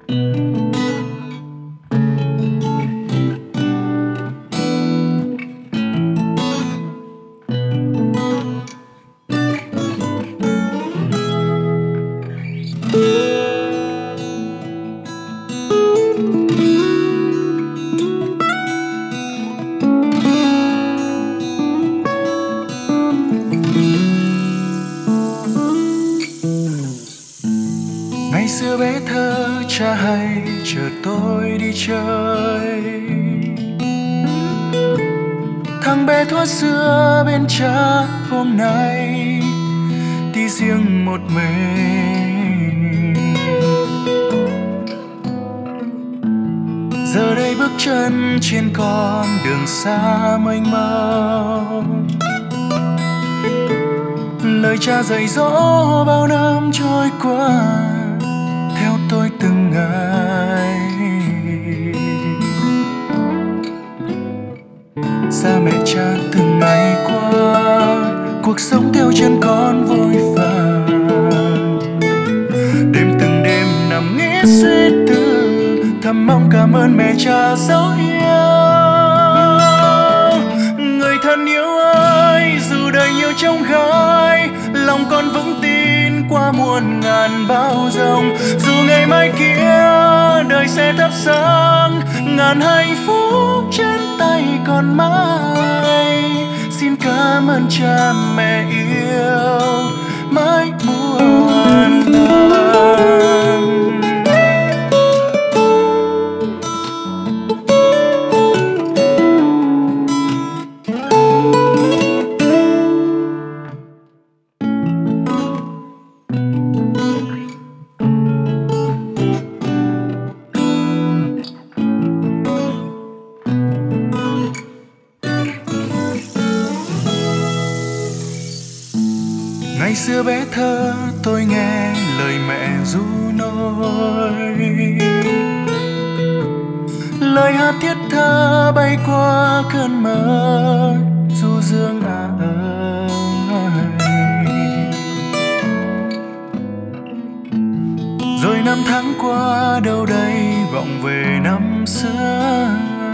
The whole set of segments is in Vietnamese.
Ngày xưa bé thơ cha hay chở tôi đi chơi, thằng bé thuở xưa bên cha hôm nay đi riêng một mình. Giờ đây bước chân trên con đường xa mênh mông, lời cha dạy dỗ bao năm trôi qua theo tôi từng ngày. Xa mẹ cha từng ngày qua, cuộc sống theo chân con vội vàng. Đêm từng đêm nằm nghĩ suy tư, thầm mong cảm ơn mẹ cha dấu yêu. Người thân yêu ơi, dù đời nhiều trông gai, lòng con vững tin qua muôn ngàn bão giông. Dù ngày mai kia đời sẽ thắp sáng ngàn hạnh phúc trên tay con mãi, xin cảm ơn cha mẹ yêu mãi muôn lần. Ngày xưa bé thơ tôi nghe lời mẹ ru nói, lời hát thiết tha bay qua cơn mơ du dương ơi. Rồi năm tháng qua đâu đây vọng về năm xưa,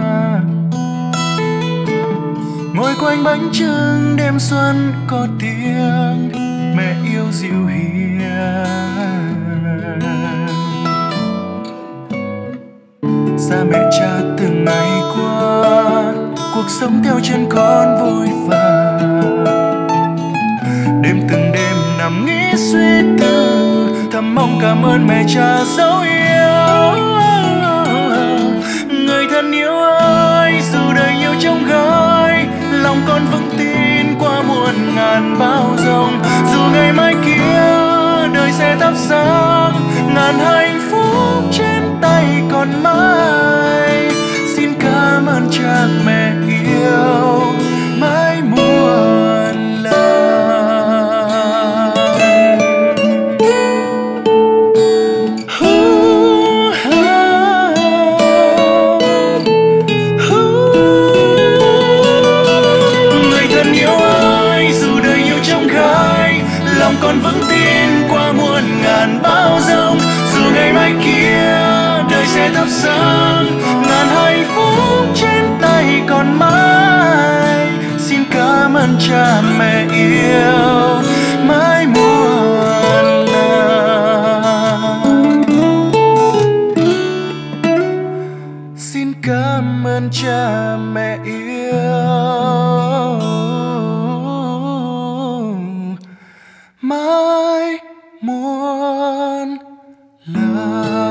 ngồi quanh bánh chưng đêm xuân có tiếng mẹ yêu dịu hiền. Xa mẹ cha từng ngày qua, cuộc sống theo chân con vội vàng. Đêm từng đêm nằm nghĩ suy tư, thầm mong cảm ơn mẹ cha dấu yêu. Người thân yêu ơi, dù đời nhiều trông gai, lòng con vững tin qua muôn ngàn bão giông. Dù ngày mai kia đời sẽ thắp sáng ngàn hạnh phúc trên tay con mãi, xin cảm ơn cha mẹ yêu mãi muôn lần. Người thân yêu ơi, dù đời nhiều trông gai, lòng con vững tin qua muôn ngàn bão giông. Dù ngày mai kia đời sẽ thắp sáng ngàn hạnh phúc trên tay con mãi, xin cảm ơn cha mẹ yêu mãi muôn lần. Xin cảm ơn cha mẹ yêu mãi muôn lần.